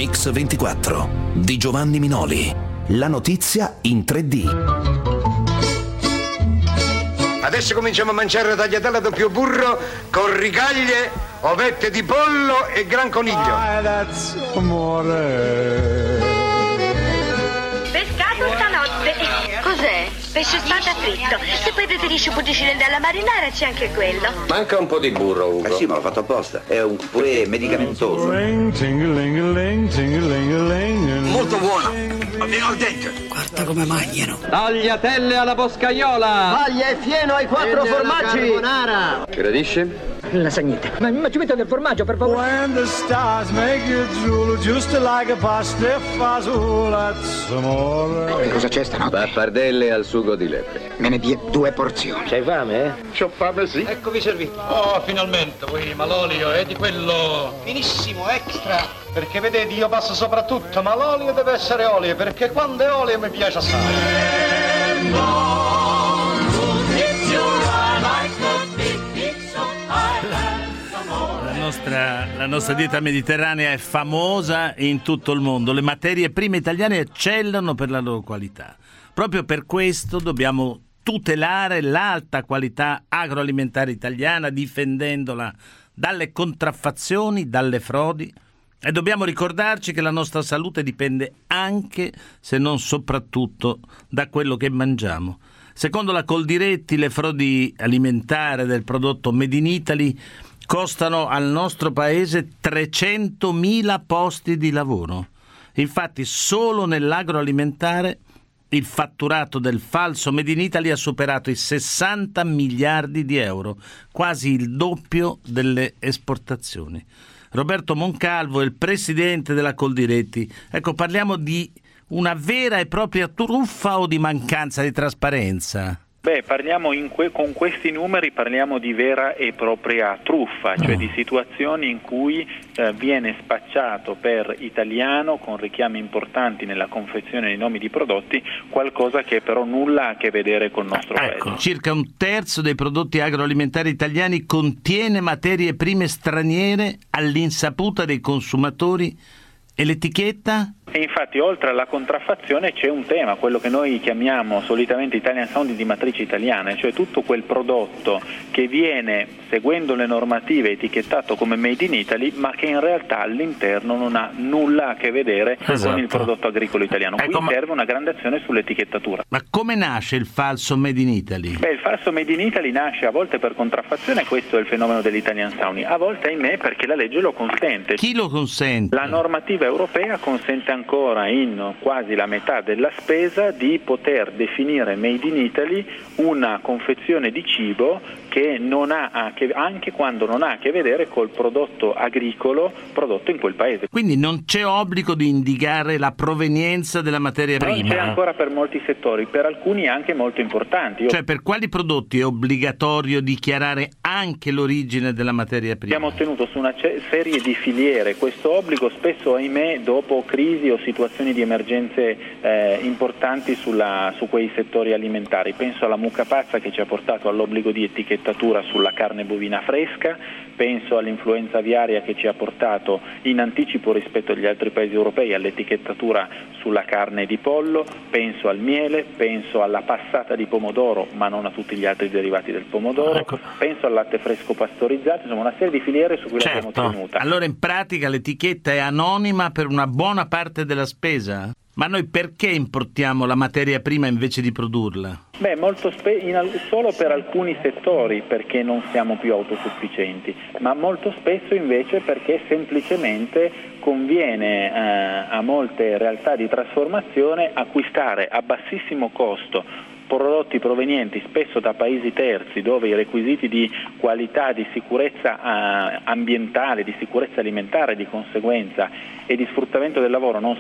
Mix 24 di Giovanni Minoli. La notizia in 3D. Adesso cominciamo a mangiare tagliatelle doppio burro con rigaglie, ovette di pollo e gran coniglio. That's amore. Pescato stanotte. Cos'è? Pesce spada fritto. Se poi preferisci un cucine alla marinara c'è anche quello. Manca un po' di burro, Ugo. Sì, ma l'ho fatto apposta. È un purè medicamentoso. Molto buono, ma viene al dente. Guarda come mangiano. Tagliatelle alla boscaiola. Paglia e fieno ai 4 formaggi. Gradisce? Lasagnetta. Ma ci metto del formaggio, per favore. When the stars make you drool, just like a pasta fazool, that's amore. Cosa c'è stanotte? Pappardelle al sugo di lepre. Me ne dia 2 porzioni. C'hai fame, eh? C'ho fame, sì. Eccovi serviti. Oh, finalmente, poi ma l'olio è di quello Finissimo, extra. perché vedete io passo soprattutto, ma l'olio deve essere olio, perché quando è olio mi piace assai. La nostra dieta mediterranea è famosa in tutto il mondo. Le materie prime italiane eccellano per la loro qualità. Proprio per questo dobbiamo tutelare l'alta qualità agroalimentare italiana, difendendola dalle contraffazioni, dalle frodi. E dobbiamo ricordarci che la nostra salute dipende anche, se non soprattutto, da quello che mangiamo. Secondo la Coldiretti, le frodi alimentari del prodotto Made in Italy costano al nostro paese 300.000 posti di lavoro. Infatti, solo nell'agroalimentare il fatturato del falso Made in Italy ha superato i 60 miliardi di euro, quasi il doppio delle esportazioni. Roberto Moncalvo è il presidente della Coldiretti. Ecco, parliamo di una vera e propria truffa o di mancanza di trasparenza? Beh, parliamo con questi numeri parliamo di vera e propria truffa, cioè di situazioni in cui viene spacciato per italiano, con richiami importanti nella confezione dei nomi di prodotti, qualcosa che però nulla ha a che vedere col nostro paese. Circa un terzo dei prodotti agroalimentari italiani contiene materie prime straniere all'insaputa dei consumatori. E l'etichetta? E infatti, oltre alla contraffazione c'è un tema, quello che noi chiamiamo solitamente Italian Sounding di matrice italiana, cioè tutto quel prodotto che viene, seguendo le normative, etichettato come Made in Italy, ma che in realtà all'interno non ha nulla a che vedere con il prodotto agricolo italiano. Qui serve una grande azione sull'etichettatura. Ma come nasce il falso Made in Italy? Beh, il falso Made in Italy nasce a volte per contraffazione, questo è il fenomeno dell'Italian Sounding, a volte, ahimè, perché la legge lo consente. Chi lo consente? La normativa europea consente ancora in quasi la metà della spesa di poter definire Made in Italy una confezione di cibo che non ha anche quando non ha a che vedere col prodotto agricolo prodotto in quel paese. Quindi non c'è obbligo di indicare la provenienza della materia prima? Non c'è ancora per molti settori, per alcuni anche molto importanti. Cioè, per quali prodotti è obbligatorio dichiarare anche l'origine della materia prima? Abbiamo ottenuto su una serie di filiere questo obbligo, spesso ahimè dopo crisi o situazioni di emergenze importanti su quei settori alimentari. Penso alla mucca pazza che ci ha portato all'obbligo di etichettatura sulla carne bovina fresca, penso all'influenza aviaria che ci ha portato in anticipo rispetto agli altri paesi europei all'etichettatura sulla carne di pollo, penso al miele, penso alla passata di pomodoro, ma non a tutti gli altri derivati del pomodoro, penso al latte fresco pastorizzato, insomma una serie di filiere su cui l'abbiamo tenuta. Allora in pratica l'etichetta è anonima per una buona parte della spesa? Ma noi perché importiamo la materia prima invece di produrla? Beh, solo per alcuni settori perché non siamo più autosufficienti, ma molto spesso invece perché semplicemente conviene a molte realtà di trasformazione acquistare a bassissimo costo prodotti provenienti spesso da paesi terzi dove i requisiti di qualità, di sicurezza ambientale, di sicurezza alimentare di conseguenza e di sfruttamento del lavoro non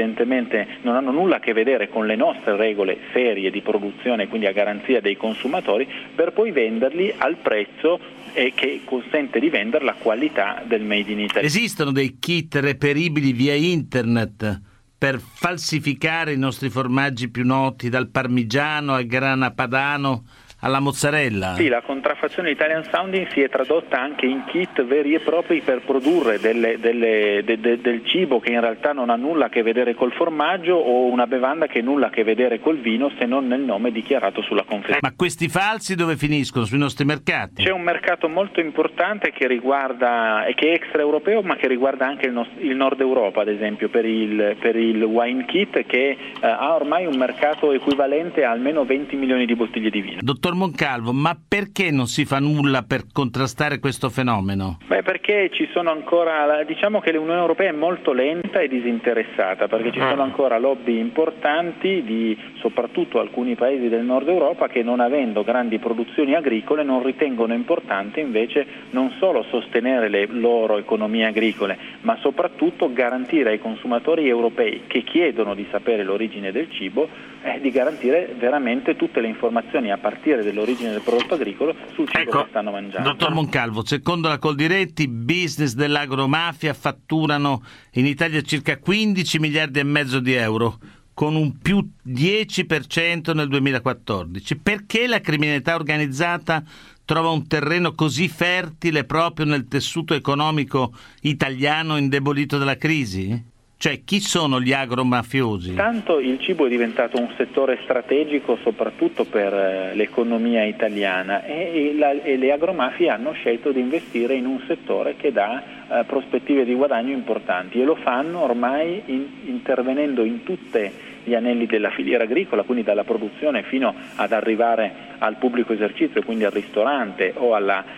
hanno nulla a che vedere con le nostre regole serie di produzione, quindi a garanzia dei consumatori, per poi venderli al prezzo che consente di vendere la qualità del Made in Italy. Esistono dei kit reperibili via internet per falsificare i nostri formaggi più noti, dal parmigiano al grana padano alla mozzarella? Sì, la contraffazione Italian Sounding si è tradotta anche in kit veri e propri per produrre del cibo che in realtà non ha nulla a che vedere col formaggio o una bevanda che nulla a che vedere col vino se non nel nome dichiarato sulla confezione. Ma questi falsi dove finiscono? Sui nostri mercati? C'è un mercato molto importante che riguarda, e che è extraeuropeo, ma che riguarda anche il Nord Europa, ad esempio per il wine kit, che ha ormai un mercato equivalente a almeno 20 milioni di bottiglie di vino. Dottor Moncalvo, ma perché non si fa nulla per contrastare questo fenomeno? Perché ci sono ancora, diciamo che l'Unione Europea è molto lenta e disinteressata, perché ci sono ancora lobby importanti di soprattutto alcuni paesi del Nord Europa che, non avendo grandi produzioni agricole, non ritengono importante invece non solo sostenere le loro economie agricole, ma soprattutto garantire ai consumatori europei che chiedono di sapere l'origine del cibo, di garantire veramente tutte le informazioni a partire dell'origine del prodotto agricolo sul cibo che stanno mangiando. Dottor Moncalvo, secondo la Coldiretti, business dell'agromafia fatturano in Italia circa 15 miliardi e mezzo di euro, con un più 10% nel 2014. Perché la criminalità organizzata trova un terreno così fertile proprio nel tessuto economico italiano indebolito dalla crisi? Cioè, chi sono gli agromafiosi? Tanto il cibo è diventato un settore strategico soprattutto per l'economia italiana e le agromafie hanno scelto di investire in un settore che dà prospettive di guadagno importanti, e lo fanno ormai intervenendo in tutte gli anelli della filiera agricola, quindi dalla produzione fino ad arrivare al pubblico esercizio, quindi al ristorante o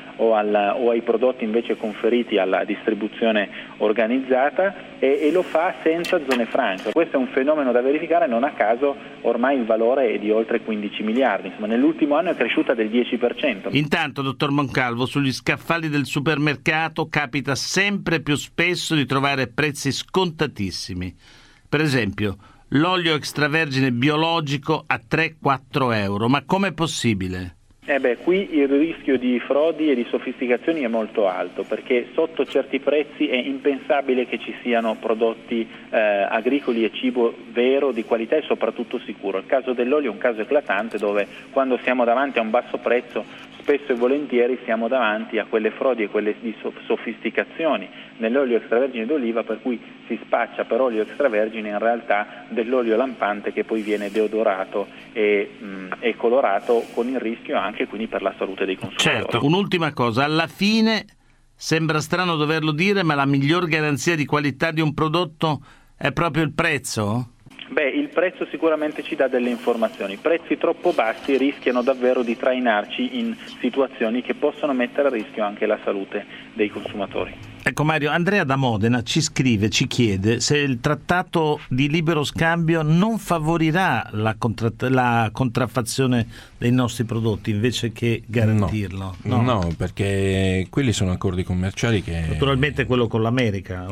ai prodotti invece conferiti alla distribuzione organizzata, e lo fa senza zone franche. Questo è un fenomeno da verificare, non a caso ormai il valore è di oltre 15 miliardi, insomma nell'ultimo anno è cresciuta del 10%. Intanto, dottor Moncalvo, sugli scaffali del supermercato capita sempre più spesso di trovare prezzi scontatissimi. Per esempio, l'olio extravergine biologico a 3-4 euro, ma com'è possibile? Qui il rischio di frodi e di sofisticazioni è molto alto, perché sotto certi prezzi è impensabile che ci siano prodotti agricoli e cibo vero, di qualità e soprattutto sicuro. Il caso dell'olio è un caso eclatante, dove quando siamo davanti a un basso prezzo spesso e volentieri siamo davanti a quelle frodi e quelle di sofisticazioni nell'olio extravergine d'oliva, per cui si spaccia per olio extravergine in realtà dell'olio lampante che poi viene deodorato e colorato, con il rischio anche quindi per la salute dei consumatori. Certo, un'ultima cosa, alla fine sembra strano doverlo dire, ma la miglior garanzia di qualità di un prodotto è proprio il prezzo? Il prezzo sicuramente ci dà delle informazioni. Prezzi troppo bassi rischiano davvero di trainarci in situazioni che possono mettere a rischio anche la salute dei consumatori. Ecco Mario, Andrea da Modena ci chiede se il trattato di libero scambio non favorirà la contraffazione dei nostri prodotti invece che garantirlo. No, perché quelli sono accordi commerciali che... Naturalmente quello con l'America.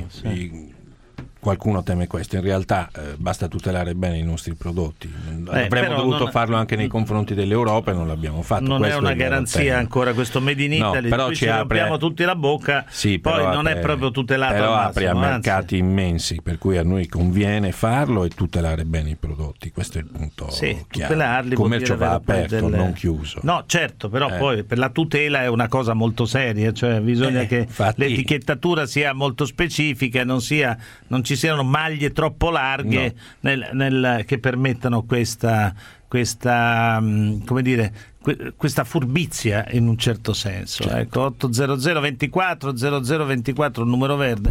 Sì. Qualcuno teme questo, in realtà basta tutelare bene i nostri prodotti. Avremmo dovuto farlo anche nei confronti dell'Europa e non l'abbiamo fatto. Non questo è una garanzia ancora questo Made in Italy, però ci rompiamo tutti la bocca, poi non è proprio tutelato però al massimo, apre a mercati immensi, per cui a noi conviene farlo e tutelare bene i prodotti, questo è il punto chiaro. Tutelarli, il commercio va aperto, non chiuso. No, certo, però poi per la tutela è una cosa molto seria, cioè bisogna che l'etichettatura sia molto specifica, non ci siano maglie troppo larghe che permettano questa come dire, questa furbizia in un certo senso. Certo. Ecco, 800 24 0024 il numero verde,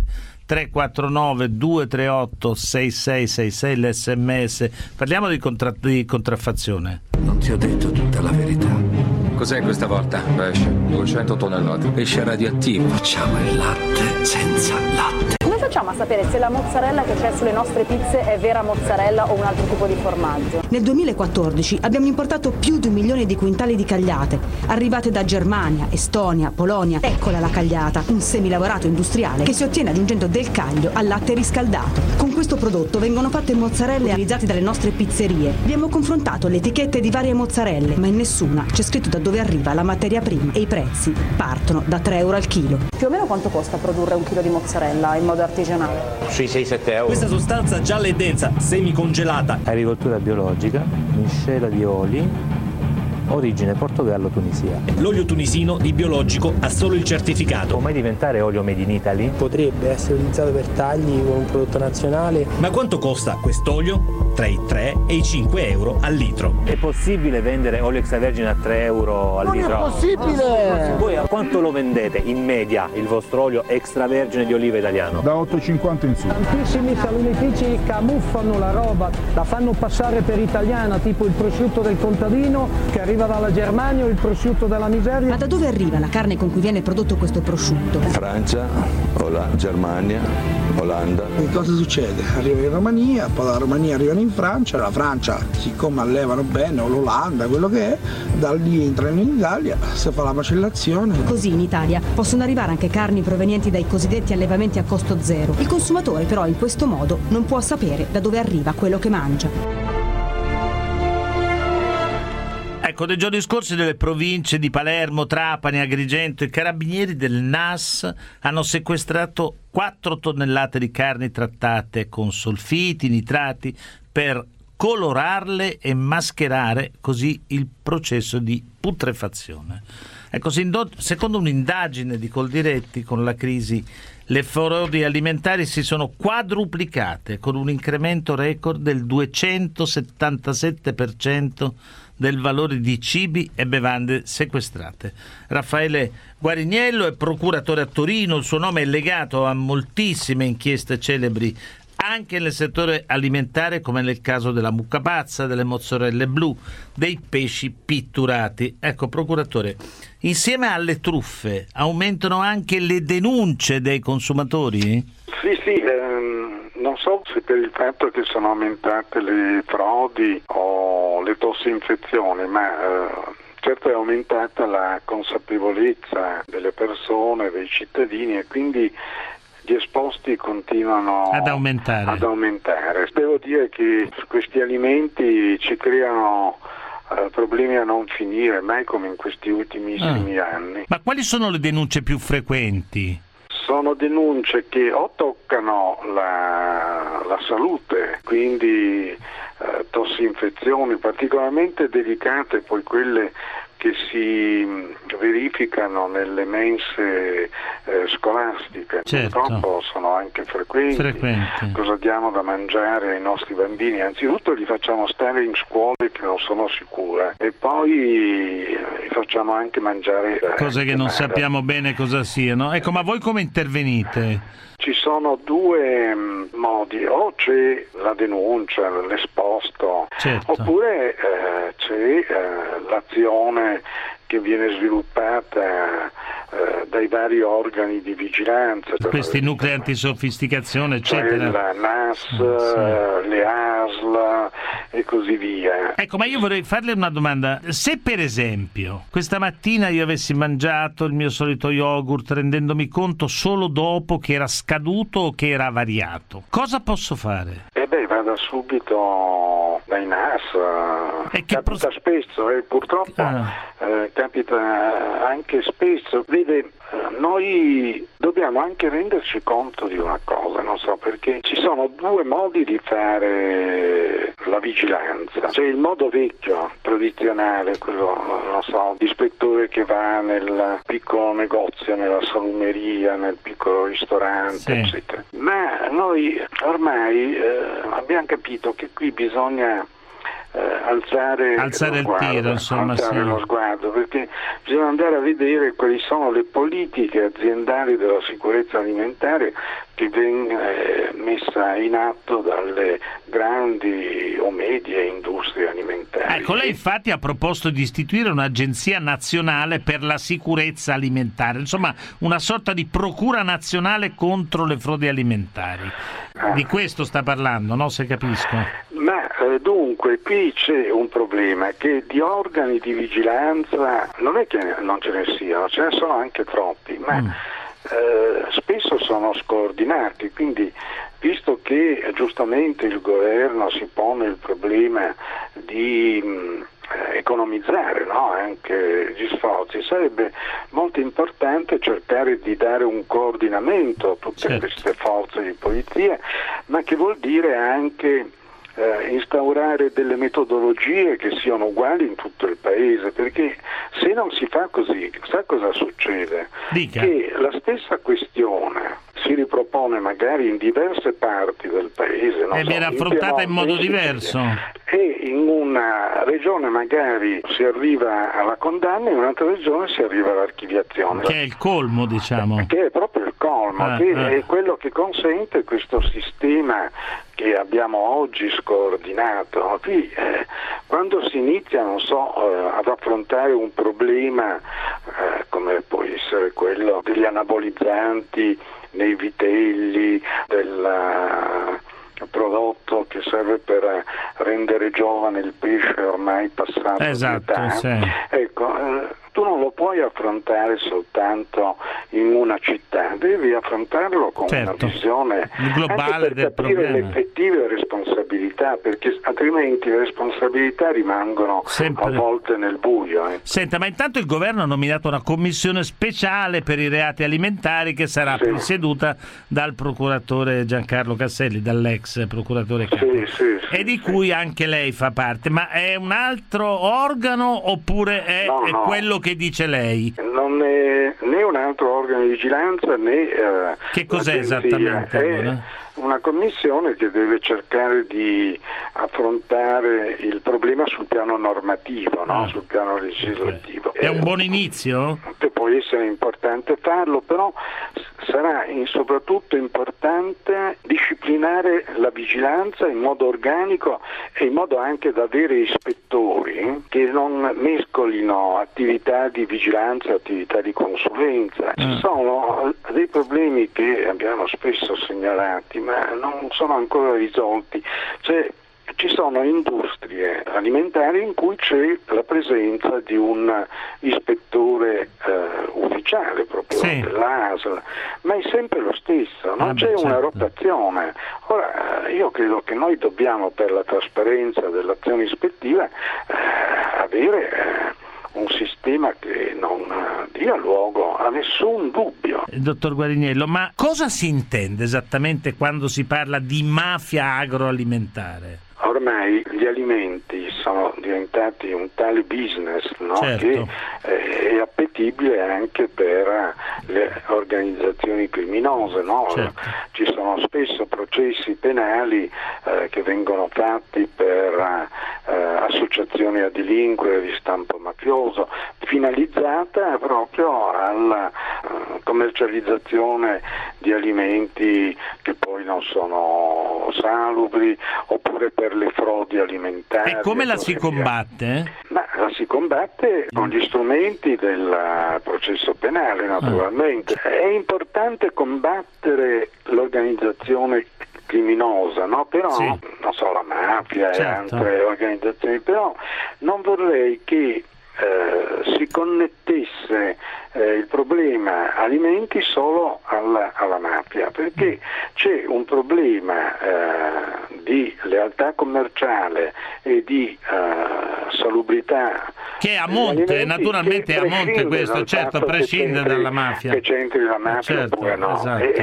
349 238 6666 l'SMS. Parliamo di contraffazione. Non ti ho detto tutta la verità. Cos'è questa volta? Pesce, 200 tonnellate. Pesce radioattivo. Facciamo il latte senza latte. Come facciamo a sapere se la mozzarella che c'è sulle nostre pizze è vera mozzarella o un altro tipo di formaggio? Nel 2014 abbiamo importato più di 1 milione di quintali di cagliate, arrivate da Germania, Estonia, Polonia. Eccola la cagliata, un semilavorato industriale che si ottiene aggiungendo del caglio al latte riscaldato. Con questo prodotto vengono fatte mozzarelle realizzate dalle nostre pizzerie. Abbiamo confrontato le etichette di varie mozzarelle, ma in nessuna c'è scritto da dove arriva la materia prima, e i prezzi partono da 3 euro al chilo. Più o meno quanto costa produrre 1 chilo di mozzarella in modo artigianale? Sui 6-7 euro. Questa sostanza gialla e densa, semicongelata. Agricoltura biologica, miscela di oli, origine Portogallo-Tunisia. L'olio tunisino di biologico ha solo il certificato. Può mai diventare olio made in Italy? Potrebbe essere utilizzato per tagli con un prodotto nazionale. Ma quanto costa quest'olio? Tra i 3 e i 5 euro al litro. È possibile vendere olio extravergine a 3 euro al litro? Non è possibile! Voi a quanto lo vendete in media il vostro olio extravergine di oliva italiano? Da 8,50 in su. Tantissimi salunifici camuffano la roba, la fanno passare per italiana, tipo il prosciutto del contadino che arriva dalla Germania o il prosciutto della miseria. Ma da dove arriva la carne con cui viene prodotto questo prosciutto? Francia, Germania, Olanda. E cosa succede? Arriva in Romania, poi dalla Romania arrivano in Francia, la Francia, siccome allevano bene, o l'Olanda, quello che è, da lì entrano in Italia, si fa la macellazione. Così in Italia possono arrivare anche carni provenienti dai cosiddetti allevamenti a costo zero. Il consumatore però in questo modo non può sapere da dove arriva quello che mangia. Ecco, nei giorni scorsi nelle province di Palermo, Trapani, Agrigento, i carabinieri del NAS hanno sequestrato 4 tonnellate di carni trattate con solfiti, nitrati, per colorarle e mascherare così il processo di putrefazione. Ecco, secondo un'indagine di Coldiretti, con la crisi le frodi alimentari si sono quadruplicate, con un incremento record del 277% del valore di cibi e bevande sequestrate. Raffaele Guariniello è procuratore a Torino, il suo nome è legato a moltissime inchieste celebri anche nel settore alimentare, come nel caso della mucca pazza, delle mozzarelle blu, dei pesci pitturati. Ecco, procuratore, insieme alle truffe aumentano anche le denunce dei consumatori? Sì, non so se per il fatto che sono aumentate le frodi o le tossinfezioni, ma certo è aumentata la consapevolezza delle persone, dei cittadini, e quindi gli esposti continuano ad aumentare. Devo dire che questi alimenti ci creano problemi a non finire, mai come in questi ultimissimi anni. Ma quali sono le denunce più frequenti? Sono denunce che o toccano la salute, quindi tossinfezioni particolarmente delicate, poi quelle che si verificano nelle mense scolastiche, certo. Purtroppo sono anche frequenti. Cosa diamo da mangiare ai nostri bambini? Anzitutto li facciamo stare in scuole che non sono sicure, e poi li facciamo anche mangiare cose che non sappiamo bene cosa siano. Ecco, ma voi come intervenite? Ci sono 2 modi: o c'è la denuncia, l'esposto, certo. Oppure c'è l'azione che viene sviluppata dai vari organi di vigilanza. Questi nuclei antisofisticazione, eccetera. La NAS, le ASL e così via. Ecco, ma io vorrei farle una domanda. Se per esempio questa mattina io avessi mangiato il mio solito yogurt rendendomi conto solo dopo che era scaduto o che era avariato, cosa posso fare? Vada subito dai NAS. Capita spesso, purtroppo capita anche spesso. Vede, noi dobbiamo anche renderci conto di una cosa, non so perché ci sono 2 modi di fare la vigilanza. C'è il modo vecchio, tradizionale, quello, non so, l'ispettore che va nel piccolo negozio, nella salumeria, nel piccolo ristorante, eccetera. Ma noi ormai abbiamo capito che qui bisogna alzare il tiro, lo sguardo, perché bisogna andare a vedere quali sono le politiche aziendali della sicurezza alimentare che vengono messa in atto dalle grandi o medie industrie alimentari. Ecco, lei infatti ha proposto di istituire un'agenzia nazionale per la sicurezza alimentare, insomma una sorta di procura nazionale contro le frodi alimentari. Di questo sta parlando, no? Se capisco. Ma dunque qui c'è un problema, che di organi di vigilanza non è che non ce ne siano, ce ne sono anche troppi, ma spesso sono scordinati, quindi visto che giustamente il governo si pone il problema di economizzare, no? Anche gli sforzi, sarebbe molto importante cercare di dare un coordinamento a tutte queste forze di polizia, ma che vuol dire anche instaurare delle metodologie che siano uguali in tutto il paese, perché se non si fa così, sa cosa succede? Dica. Che la stessa questione si ripropone magari in diverse parti del paese, e viene affrontata in modo diverso, e in una regione magari si arriva alla condanna, in un'altra regione si arriva all'archiviazione, che è il colmo, diciamo, che è proprio il colmo, è quello che consente questo sistema che abbiamo oggi scordinato. Qui quando si inizia, non so, ad affrontare un problema come può essere quello degli anabolizzanti nei vitelli, del prodotto che serve per rendere giovane il pesce ormai passato l'età, sì. Ecco, tu non lo puoi affrontare soltanto in una città, devi affrontarlo con una visione globale anche per capire le effettive responsabilità, perché altrimenti le responsabilità rimangono a volte nel buio. Senta, ma intanto il governo ha nominato una commissione speciale per i reati alimentari che sarà presieduta dal procuratore Giancarlo Casselli, dall'ex procuratore capo, e di cui anche lei fa parte. Ma è un altro organo oppure è quello che dice lei? Non è né un altro organo di vigilanza né che cos'è esattamente? È una commissione che deve cercare di affrontare il problema sul piano normativo, sul piano legislativo. È un buon inizio? Può essere importante farlo, però sarà soprattutto importante disciplinare la vigilanza in modo organico e in modo anche da avere ispettori che non mescolino attività di vigilanza e attività di consulenza. Ci sono dei problemi che abbiamo spesso segnalati, ma non sono ancora risolti. Ci sono industrie alimentari in cui c'è la presenza di un ispettore ufficiale proprio dell'ASL, ma è sempre lo stesso, non c'è una rotazione. Ora io credo che noi dobbiamo, per la trasparenza dell'azione ispettiva, avere un sistema che non dia luogo a nessun dubbio. Dottor Guariniello, ma cosa si intende esattamente quando si parla di mafia agroalimentare? Ormai gli alimenti sono diventati un tale business, che è appetibile anche per le organizzazioni criminose. Ci sono spesso processi penali che vengono fatti per associazioni a delinquere di stampo mafioso, finalizzata proprio alla commercializzazione di alimenti che poi non sono salubri, oppure per le frodi alimentari. E come la si combatte? Ma la si combatte con gli strumenti del processo penale, naturalmente. È importante combattere l'organizzazione criminosa, però non so, la mafia e altre organizzazioni, però non vorrei che si connettesse il problema alimenti solo alla mafia, perché c'è un problema di lealtà commerciale e di salubrità che è a monte, naturalmente è a monte questo, prescinde dalla mafia. Che c'entri la mafia oppure no.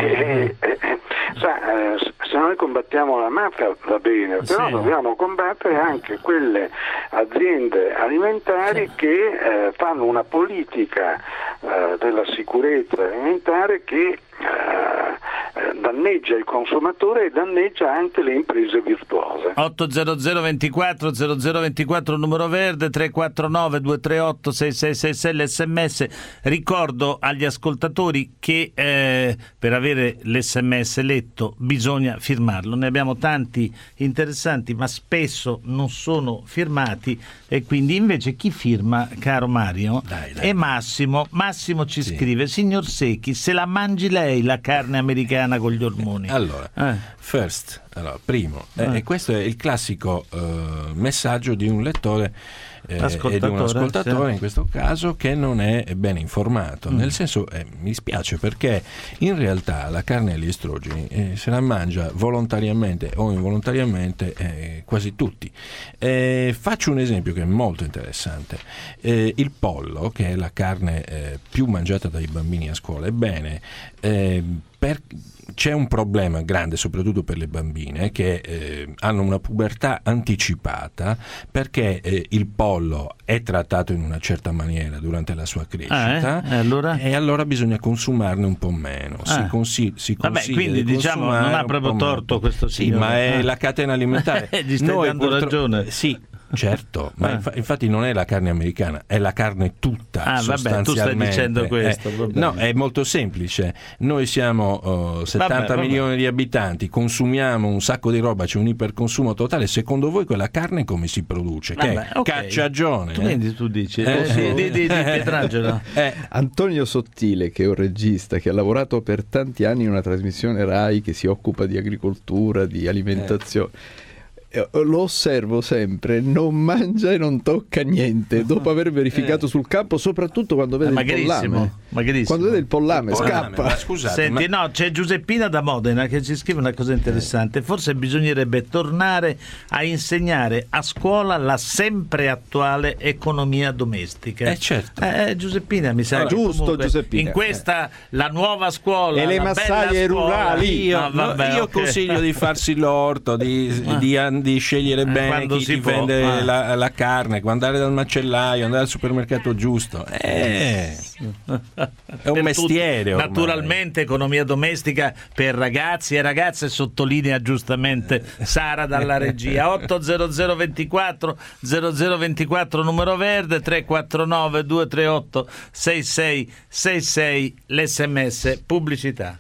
Se noi combattiamo la mafia va bene, però dobbiamo combattere anche quelle aziende alimentari che fanno una politica della sicurezza alimentare che danneggia il consumatore e danneggia anche le imprese virtuose. 800 24 0024 numero verde, 349 238 6666 l'SMS. Ricordo agli ascoltatori che per avere l'SMS letto bisogna firmarlo. Ne abbiamo tanti interessanti, ma spesso non sono firmati, e quindi invece chi firma, caro Mario, è Massimo. Massimo ci scrive: signor Secchi, se la mangi lei la carne americana con gli ormoni? Allora, primo, e questo è il classico messaggio di un lettore e di un ascoltatore in questo caso che non è ben informato, nel senso, mi spiace, perché in realtà la carne agli estrogeni se la mangia volontariamente o involontariamente quasi tutti. Faccio un esempio che è molto interessante. Il pollo, che è la carne più mangiata dai bambini a scuola, ebbene c'è un problema grande, soprattutto per le bambine, che hanno una pubertà anticipata, perché il pollo è trattato in una certa maniera durante la sua crescita, e allora bisogna consumarne un po' meno. Si consiglia. Vabbè, quindi diciamo non ha proprio torto questo signore. Sì, ma è la catena alimentare. Gli stai dando ragione. Sì. Certo, ma infatti non è la carne americana, è la carne tutta, sostanzialmente. Tu stai dicendo questo. No, è molto semplice. Noi siamo 70 milioni di abitanti, consumiamo un sacco di roba, c'è un iperconsumo totale. Secondo voi quella carne come si produce? Che è cacciagione. Quindi tu dici di Pietrangelo. Antonio Sottile, che è un regista che ha lavorato per tanti anni in una trasmissione Rai che si occupa di agricoltura, di alimentazione. Lo osservo sempre, non mangia e non tocca niente dopo aver verificato sul campo, soprattutto quando vede il pollame. Quando vede il pollame scappa. Ma scusate, senti, no, c'è Giuseppina da Modena che ci scrive una cosa interessante. Forse bisognerebbe tornare a insegnare a scuola la sempre attuale economia domestica. Certo. Giuseppina, mi sa giusto, Giuseppina. In questa la nuova scuola e le massaie rurali. Io consiglio di farsi l'orto, di scegliere bene chi ti vende la carne, andare dal macellaio, andare al supermercato giusto. È un mestiere ormai. Naturalmente economia domestica per ragazzi e ragazze, sottolinea giustamente Sara dalla regia. 800 24 0024 numero verde, 349 238 6666 l'SMS pubblicità.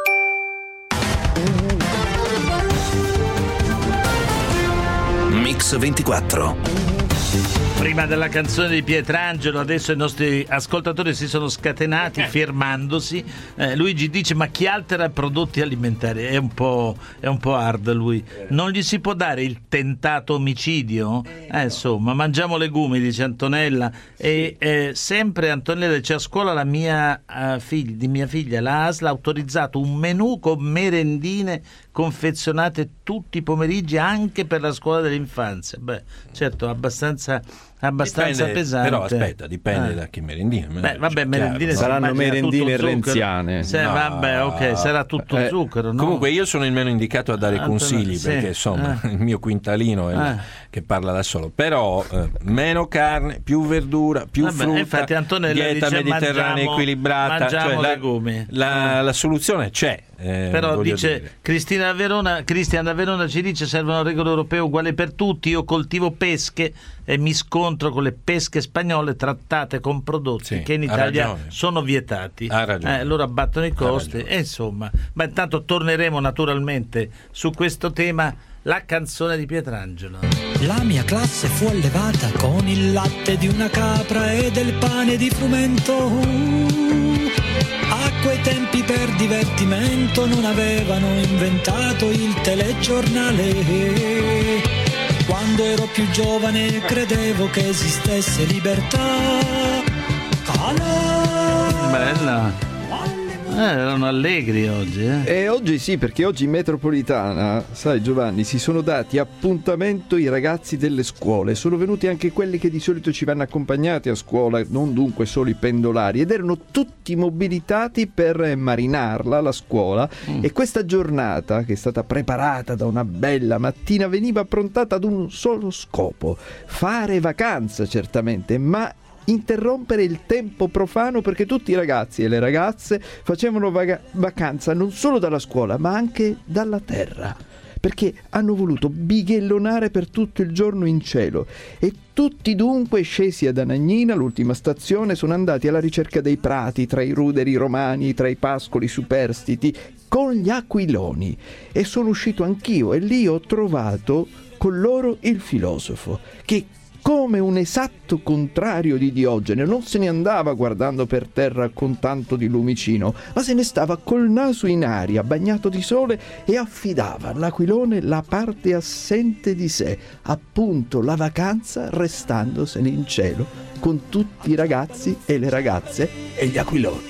Mix 24. Prima della canzone di Pietrangelo, adesso i nostri ascoltatori si sono scatenati fermandosi. Luigi dice: ma chi altera i prodotti alimentari? È un po' hard lui. Non gli si può dare il tentato omicidio? Insomma, mangiamo legumi, dice Antonella. E sempre Antonella dice: a scuola di mia figlia, la ASL ha autorizzato un menù con merendine confezionate tutti i pomeriggi anche per la scuola dell'infanzia. Beh, certo, abbastanza pesante. Però aspetta, dipende da che merendine. Merendine saranno merendine renziane. Sarà tutto zucchero, no? Comunque io sono il meno indicato a dare consigli, perché insomma il mio quintalino è che parla da solo. Però meno carne, più verdura, più frutta, infatti Antonella dieta mediterranea equilibrata, legumi. La soluzione c'è. Però dice Cristian da Verona ci dice: servono regole europee uguali per tutti. Io coltivo pesche e mi scontro con le pesche spagnole trattate con prodotti che in Italia sono vietati. Loro abbattono i costi e insomma, ma intanto torneremo naturalmente su questo tema. La canzone di Pietrangelo. La mia classe fu allevata con il latte di una capra e del pane di frumento. A quei tempi per divertimento non avevano inventato il telegiornale. Quando ero più giovane credevo che esistesse libertà. Bella. Erano allegri oggi. E oggi sì, perché oggi in metropolitana, sai Giovanni, si sono dati appuntamento i ragazzi delle scuole. Sono venuti anche quelli che di solito ci vanno accompagnati a scuola, non dunque solo i pendolari, ed erano tutti mobilitati per marinarla la scuola. E questa giornata, che è stata preparata da una bella mattina, veniva approntata ad un solo scopo: fare vacanza, certamente, ma interrompere il tempo profano, perché tutti i ragazzi e le ragazze facevano vacanza non solo dalla scuola ma anche dalla terra, perché hanno voluto bighellonare per tutto il giorno in cielo. E tutti dunque, scesi ad Anagnina, l'ultima stazione, sono andati alla ricerca dei prati, tra i ruderi romani, tra i pascoli superstiti, con gli aquiloni. E sono uscito anch'io e lì ho trovato con loro il filosofo, che come un esatto contrario di Diogene non se ne andava guardando per terra con tanto di lumicino, ma se ne stava col naso in aria, bagnato di sole, e affidava all'aquilone la parte assente di sé, appunto la vacanza, restandosene in cielo con tutti i ragazzi e le ragazze e gli aquiloni.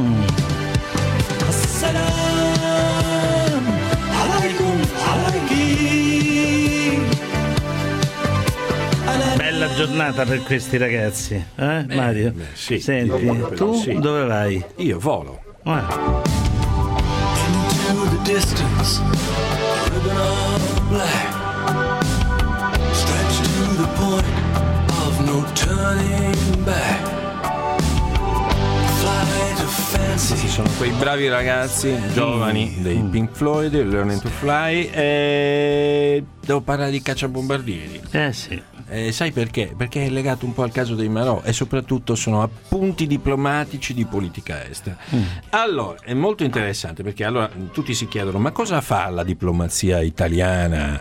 Bella giornata per questi ragazzi, Mario? Sì. Senti, tu dove vai? Io volo. distance, a ribbon of black, stretched to the point of no turning back. Fly to fancy. Ci sono quei bravi ragazzi giovani dei Pink Floyd, Learning to Fly, e devo parlare di cacciabombardieri. Sì. Sai perché? Perché è legato un po' al caso dei Marò e soprattutto sono appunti diplomatici di politica estera. Allora, è molto interessante perché allora tutti si chiedono: ma cosa fa la diplomazia italiana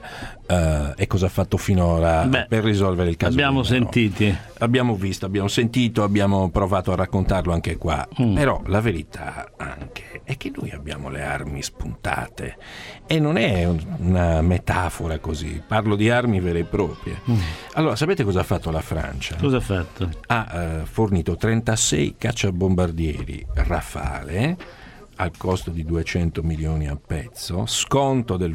e cosa ha fatto finora per risolvere il caso? Abbiamo sentiti. Abbiamo visto, abbiamo sentito, abbiamo provato a raccontarlo anche qua. Però la verità anche è che noi abbiamo le armi spuntate e non è una metafora così, parlo di armi vere e proprie. Allora, sapete cosa ha fatto la Francia? Cosa ha fatto? Ha fornito 36 cacciabombardieri Rafale al costo di 200 milioni a pezzo, sconto del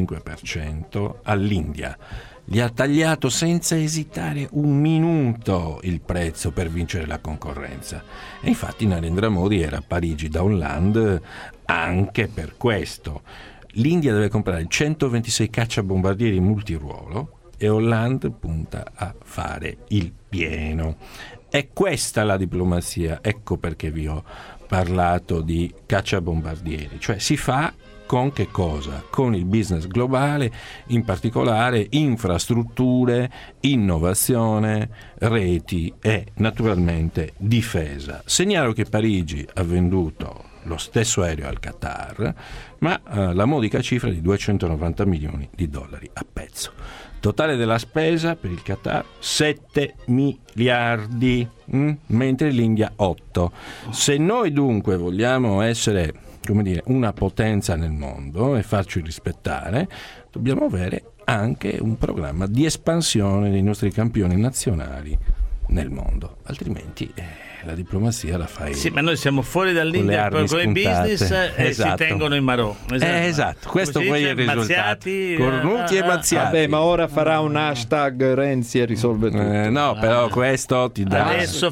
25% all'India. Gli ha tagliato senza esitare un minuto il prezzo per vincere la concorrenza. E infatti Narendra Modi era a Parigi da Hollande anche per questo. L'India deve comprare 126 cacciabombardieri multiruolo e Hollande punta a fare il pieno. È questa la diplomazia, ecco perché vi ho parlato di cacciabombardieri, cioè si fa con che cosa? Con il business globale, in particolare infrastrutture, innovazione, reti e naturalmente difesa. Segnalo che Parigi ha venduto lo stesso aereo al Qatar, ma la modica cifra di 290 milioni di dollari a pezzo. Totale della spesa per il Qatar 7 miliardi, mentre l'India 8. Se noi dunque vogliamo essere, come dire, una potenza nel mondo e farci rispettare, dobbiamo avere anche un programma di espansione dei nostri campioni nazionali nel mondo, altrimenti la diplomazia la fai. Sì, ma noi siamo fuori dall'India con i business e si tengono in Marò. Esatto, questo poi è il risultato. Cornuti e mazziati. Vabbè, ma ora farà un hashtag Renzi e risolve tutto. No, però questo ti dà adesso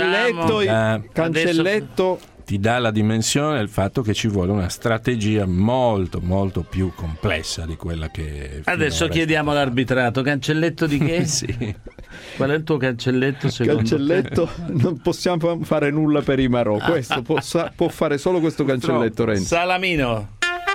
cancelletto ti dà la dimensione del fatto che ci vuole una strategia molto molto più complessa di quella che adesso chiediamo all'arbitrato. Cancelletto di che? Sì. Qual è il tuo cancelletto secondo cancelletto te? Non possiamo fare nulla per i Marò, questo può fare solo questo cancelletto Renzi. Salamino.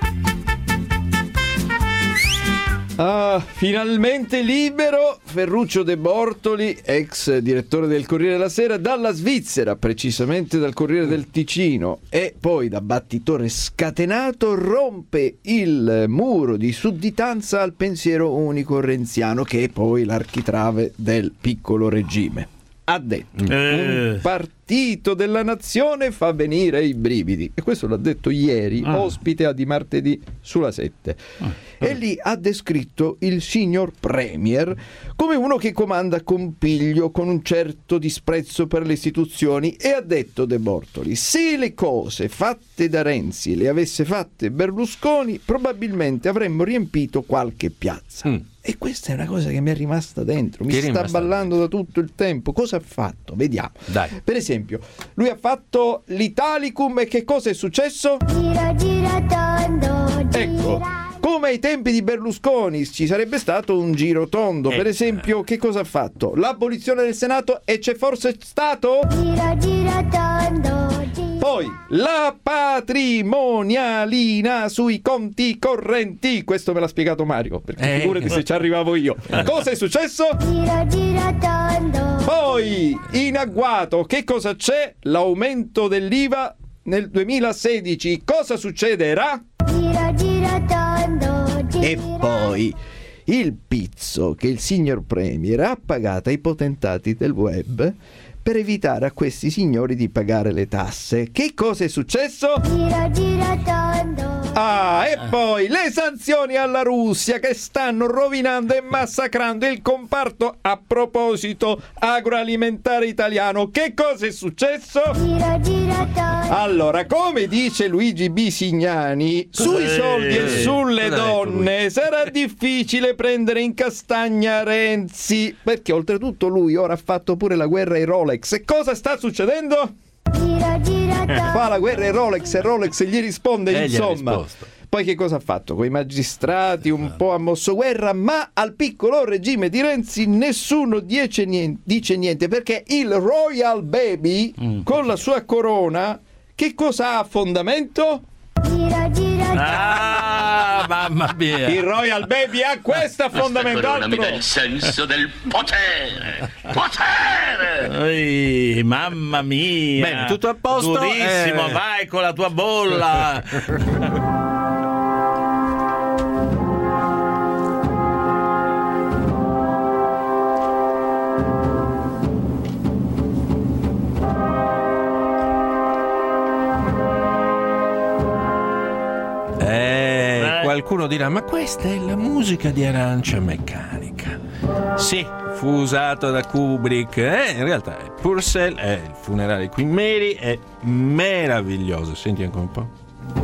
Finalmente libero Ferruccio De Bortoli, ex direttore del Corriere della Sera, dalla Svizzera, precisamente dal Corriere del Ticino, e poi da battitore scatenato rompe il muro di sudditanza al pensiero unico renziano, che è poi l'architrave del piccolo regime. Ha detto un partito della nazione fa venire i brividi, e questo l'ha detto ieri ospite a Di Martedì sulla 7 e lì ha descritto il signor Premier come uno che comanda con piglio, con un certo disprezzo per le istituzioni, e ha detto De Bortoli: se le cose fatte da Renzi le avesse fatte Berlusconi probabilmente avremmo riempito qualche piazza. E questa è una cosa che mi è rimasta dentro, mi sta ballando da tutto il tempo. Cosa ha fatto? Vediamo. Dai. Per esempio, lui ha fatto l'Italicum e che cosa è successo? Gira, gira, tondo, gira. Ecco, come ai tempi di Berlusconi ci sarebbe stato un giro tondo. Per esempio, che cosa ha fatto? L'abolizione del Senato, e c'è forse stato? Gira, gira, tondo, gira. Poi la patrimonialina sui conti correnti, questo me l'ha spiegato Mario, perché figurati se ci arrivavo io. Cosa è successo? Gira, gira, tondo. Poi in agguato che cosa c'è? L'aumento dell'IVA nel 2016. Cosa succederà? Gira, gira, tondo, gira. E poi il pizzo che il signor Premier ha pagato ai potentati del web per evitare a questi signori di pagare le tasse. Che cosa è successo? Gira, gira, tondo. E poi le sanzioni alla Russia che stanno rovinando e massacrando il comparto, a proposito, agroalimentare italiano. Che cosa è successo? Gira, gira, tondo. Allora, come dice Luigi Bisignani, sui soldi e sulle donne sarà difficile prendere in castagna Renzi, perché oltretutto lui ora ha fatto pure la guerra ai Rolex. E cosa sta succedendo? Gira, gira, tondo. Fa la guerra ai Rolex e Rolex gli risponde insomma: Poi che cosa ha fatto? Coi magistrati un po' ha mosso guerra, ma al piccolo regime di Renzi nessuno dice niente, perché il Royal Baby con la sua corona che cosa ha a fondamento? Gira, gira, Ah, mamma mia! Il Royal Baby ha questa fondamento. Mi dà il senso del potere! Potere! Ehi, mamma mia! Bene, tutto a posto? Durissimo, vai con la tua bolla! Qualcuno dirà, ma questa è la musica di Arancia Meccanica. Sì, fu usato da Kubrick. In realtà è Purcell, è il funerale di Queen Mary, è meraviglioso. Senti ancora un po'.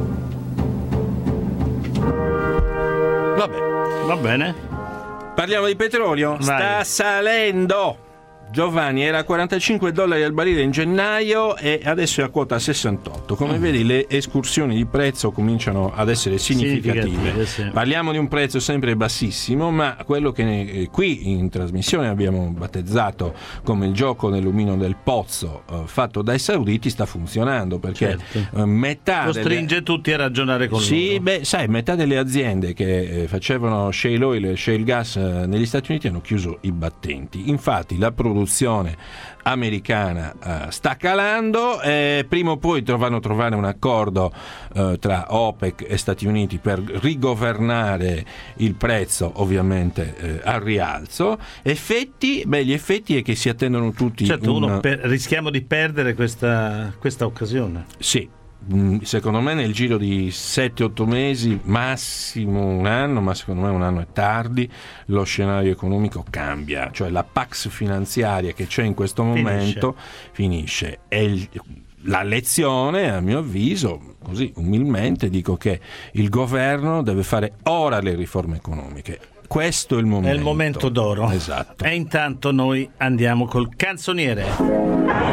Vabbè. Va bene. Parliamo di petrolio. Vai. Sta salendo. Giovanni, era a $45 al barile in gennaio e adesso è a quota 68. Come vedi, le escursioni di prezzo cominciano ad essere significative. Sì. Parliamo di un prezzo sempre bassissimo, ma quello che qui in trasmissione abbiamo battezzato come il gioco nell'omino del pozzo fatto dai sauditi sta funzionando, perché metà costringe tutti a ragionare con loro. Sì, beh, sai, metà delle aziende che facevano shale oil e shale gas negli Stati Uniti hanno chiuso i battenti. Infatti la produzione americana sta calando, prima o poi dovranno trovare un accordo tra OPEC e Stati Uniti per rigovernare il prezzo, ovviamente al rialzo. Gli effetti è che si attendono tutti. Certo, rischiamo di perdere questa occasione. Sì. Secondo me nel giro di 7-8 mesi, massimo un anno, ma secondo me un anno è tardi, lo scenario economico cambia, cioè la pax finanziaria che c'è in questo momento finisce. E la lezione, a mio avviso, così umilmente dico che il governo deve fare ora le riforme economiche. Questo è il momento. È il momento d'oro. Esatto. E intanto noi andiamo col canzoniere.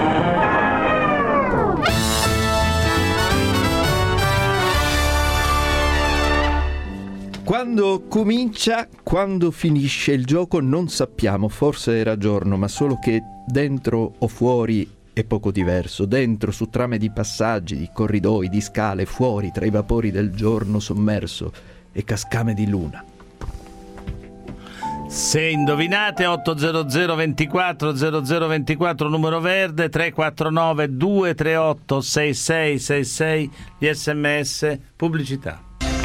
Quando comincia, quando finisce il gioco non sappiamo, forse era giorno, ma solo che dentro o fuori è poco diverso. Dentro su trame di passaggi, di corridoi, di scale, fuori tra i vapori del giorno sommerso e cascame di luna. Se indovinate 800 24 0024 numero verde, 349 238 6666 di SMS pubblicità.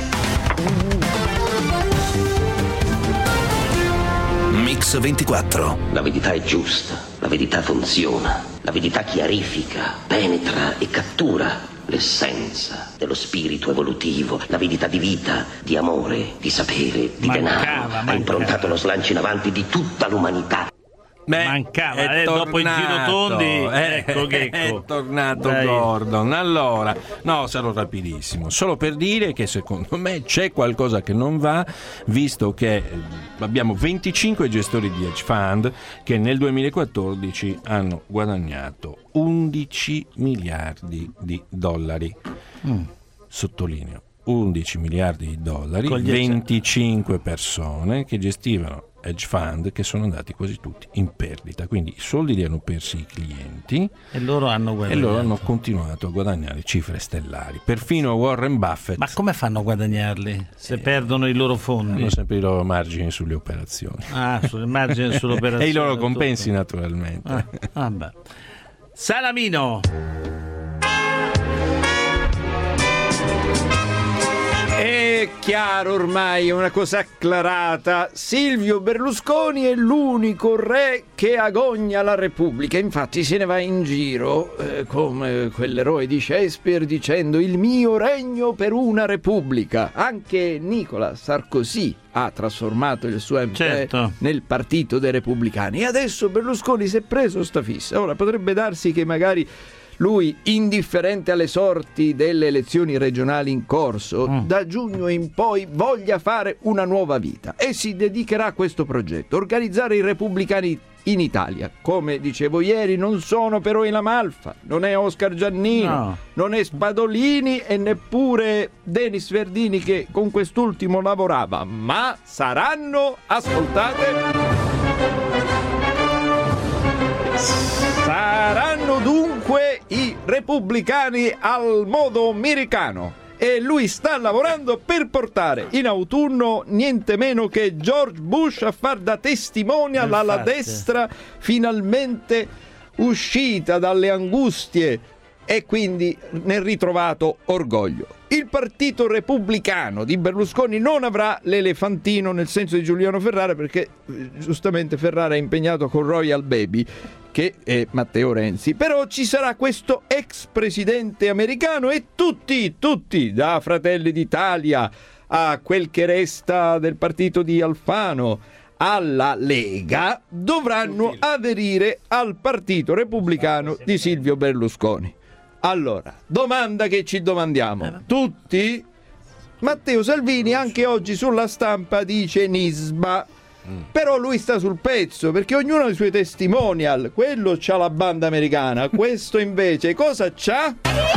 Mix 24. La verità è giusta, la verità funziona, la verità chiarifica, penetra e cattura l'essenza dello spirito evolutivo, la verità di vita, di amore, di sapere, di denaro. Ha improntato lo slancio in avanti di tutta l'umanità. Mancava, dopo il giro tondi, ecco Ghecco. È tornato Dai. Gordon. Allora, no, sarò rapidissimo. Solo per dire che secondo me c'è qualcosa che non va, visto che abbiamo 25 gestori di hedge fund che nel 2014 hanno guadagnato 11 miliardi di dollari. Sottolineo, 11 miliardi di dollari, 25 persone che gestivano hedge fund che sono andati quasi tutti in perdita, quindi i soldi li hanno persi i clienti e loro hanno guadagnato. E loro hanno continuato a guadagnare cifre stellari. Perfino Warren Buffett. Ma come fanno a guadagnarli se perdono i loro fondi? Hanno sempre i loro margini sulle operazioni. Sulle margini sulle operazioni. E i loro compensi naturalmente. Vabbè. Salamino. È chiaro ormai, è una cosa acclarata. Silvio Berlusconi è l'unico re che agogna la Repubblica. Infatti se ne va in giro come quell'eroe di Shakespeare dicendo il mio regno per una Repubblica. Anche Nicolas Sarkozy ha trasformato il suo MP nel partito dei repubblicani. E adesso Berlusconi si è preso sta fissa. Ora potrebbe darsi che magari lui, indifferente alle sorti delle elezioni regionali in corso, da giugno in poi voglia fare una nuova vita e si dedicherà a questo progetto, organizzare i repubblicani in Italia. Come dicevo ieri, non sono però La Malfa, non è Oscar Giannino, non è Spadolini e neppure Denis Verdini che con quest'ultimo lavorava, ma saranno, saranno dunque i repubblicani al modo americano. E lui sta lavorando per portare in autunno niente meno che George Bush a far da testimonial alla destra finalmente uscita dalle angustie e quindi nel ritrovato orgoglio. Il partito repubblicano di Berlusconi non avrà l'elefantino nel senso di Giuliano Ferrara, perché giustamente Ferrara è impegnato con Royal Baby, che è Matteo Renzi, però ci sarà questo ex presidente americano e tutti, da Fratelli d'Italia a quel che resta del partito di Alfano alla Lega, dovranno aderire al partito repubblicano di Silvio Berlusconi. Allora, domanda che ci domandiamo tutti? Matteo Salvini anche oggi sulla Stampa dice Nisba, però lui sta sul pezzo perché ognuno ha i suoi testimonial. Quello c'ha la banda americana, questo invece cosa c'ha?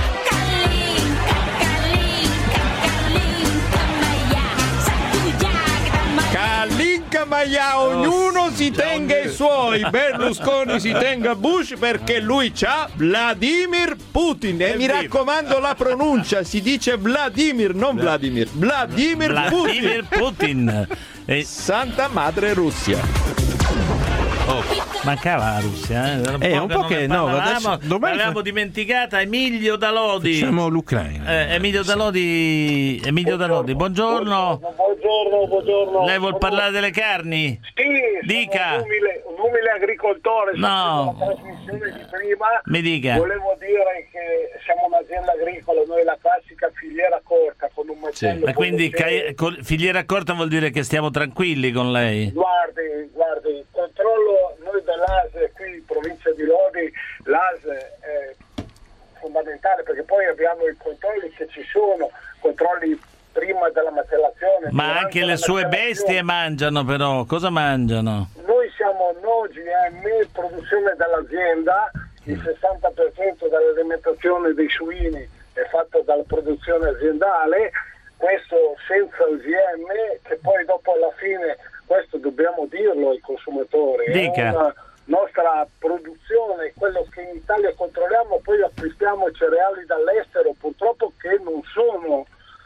Calinca Maia, ognuno si tenga i suoi. Berlusconi si tenga Bush perché lui c'ha Vladimir Putin. E mi raccomando la pronuncia, si dice Vladimir, non Vladimir. Vladimir Putin. Santa Madre Russia. Mancava la Russia, un po' che no, l'avevamo dimenticata. Emilio Dalodi. Facciamo l'Ucraina. Emilio Dalodi, buongiorno. Buongiorno. Lei vuol parlare delle carni? Sì, dica. Un umile agricoltore. No. La trasmissione di prima. Mi dica. Volevo dire che siamo un'azienda agricola, noi la classica filiera corta con un macello. Ma quindi filiera corta vuol dire che stiamo tranquilli con lei? Guardi, controllo noi dell'ASE qui in provincia di Lodi, l'ASE è fondamentale perché poi abbiamo i controlli che ci sono, controlli prima della macellazione. Ma anche le sue bestie mangiano, però cosa mangiano? Noi siamo OGM, produzione dell'azienda, il 60% dell'alimentazione dei suini è fatto dalla produzione aziendale, questo senza OGM, che poi dopo alla fine, questo dobbiamo dirlo ai consumatori, dica. È una nostra produzione, quello che in Italia controlliamo, poi acquistiamo cereali dall'estero purtroppo che non sono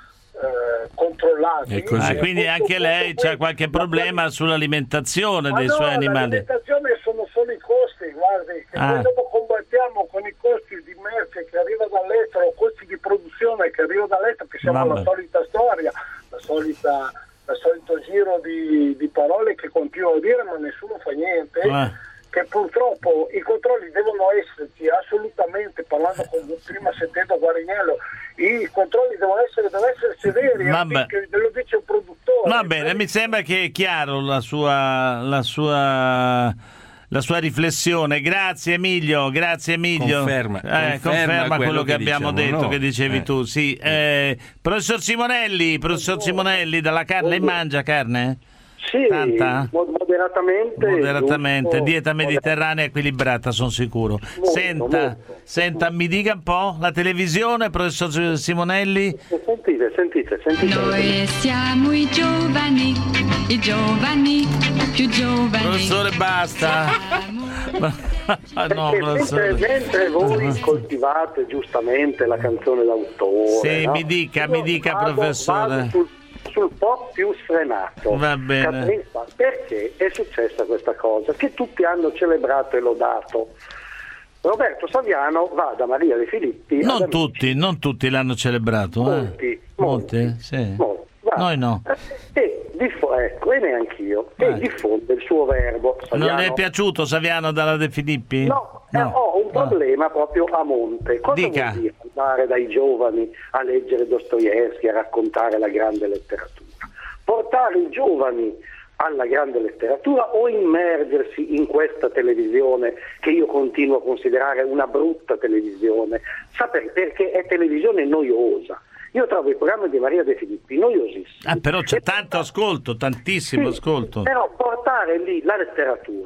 controllati. Quindi anche lei c'ha qualche problema sull'alimentazione dei suoi animali. L'alimentazione sono solo i costi, guardi, che noi dopo combattiamo con i costi di merce che arriva dall'estero, costi di produzione che arriva dall'estero, che siamo la solita storia, il solito giro di parole che continuo a dire ma nessuno fa niente. Che purtroppo i controlli devono esserci assolutamente, parlando prima sentendo Guarignello, i controlli devono essere severi, lo dice un produttore. Va bene, mi sembra che è chiaro la sua riflessione. Grazie Emilio. Conferma quello che abbiamo detto, che dicevi tu. Sì. Professor Simonelli, dalla carne, lei mangia carne? Sì, tanta? Moderatamente. Dieta mediterranea equilibrata, sono sicuro. Senta, mi dica un po' la televisione, professor Simonelli. Sentite. Noi siamo i giovani più giovani. Professore, basta. Mentre voi coltivate giustamente la canzone d'autore. Sì, mi dica, professore. Sul pop più sfrenato. Va bene. Perché è successa questa cosa che tutti hanno celebrato e lodato. Roberto Saviano va da Maria De Filippi. Non tutti l'hanno celebrato. Molti. Sì. Noi no. E neanch'io. E diffonde il suo verbo. Saviano. Non le è piaciuto Saviano dalla De Filippi? No. Ho un problema proprio a monte. Cosa vuol dire andare dai giovani a leggere Dostoevskij, a raccontare la grande letteratura? Portare i giovani alla grande letteratura o immergersi in questa televisione che io continuo a considerare una brutta televisione? Sapete perché è televisione noiosa. Io trovo i programmi di Maria De Filippi noiosissimi. Però c'è tanto ascolto, tantissimo ascolto. Però portare lì la letteratura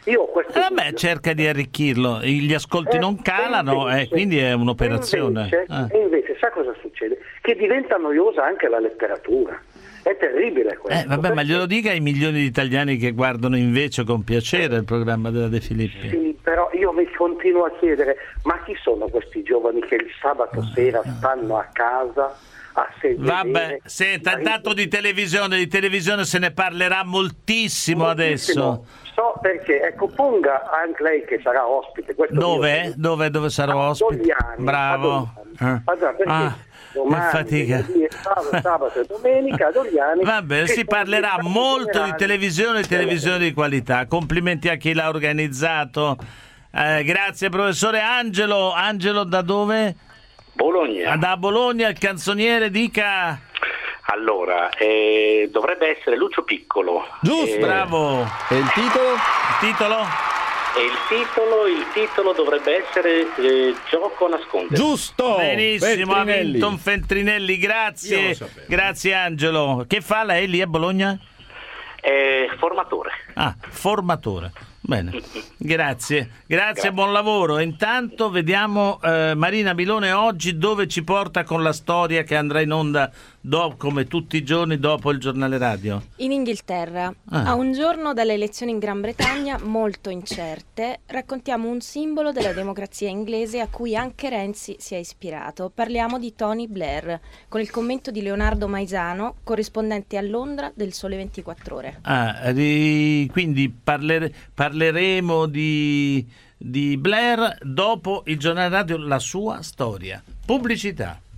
Vabbè, cerca di arricchirlo, gli ascolti non calano, quindi è un'operazione. E invece sa cosa succede? Che diventa noiosa anche la letteratura. È terribile questo. Vabbè, ma glielo dica ai milioni di italiani che guardano invece con piacere il programma della De Filippi. Sì, però io mi continuo a chiedere, ma chi sono questi giovani che il sabato sera stanno a casa a seguire? Vabbè, senta, intanto di televisione se ne parlerà moltissimo adesso. So perché, ecco, ponga anche lei che sarà ospite. Dove sarò ospite? Dogliani, bravo. Domani, sabato e domenica a Dogliani. Vabbè, si parlerà molto di televisione di qualità. Complimenti a chi l'ha organizzato. Grazie professore Angelo. Angelo da dove? Bologna. Da Bologna, il canzoniere, dica. Allora, dovrebbe essere Lucio Piccolo. Giusto, bravo. E il titolo? E il titolo dovrebbe essere Gioco a nascondere. Giusto! Benissimo, ha vinto un Feltrinelli, grazie. Grazie Angelo. Che fa lei lì a Bologna? Formatore. Formatore. Bene, grazie, buon lavoro. Intanto vediamo Marina Milone oggi dove ci porta con la storia che andrà in onda come tutti i giorni dopo il giornale radio. In Inghilterra, a un giorno dalle elezioni in Gran Bretagna molto incerte, raccontiamo un simbolo della democrazia inglese a cui anche Renzi si è ispirato. Parliamo di Tony Blair, con il commento di Leonardo Maisano, corrispondente a Londra del Sole 24 Ore. Quindi parleremo di Blair dopo il giornale radio, la sua storia. Pubblicità.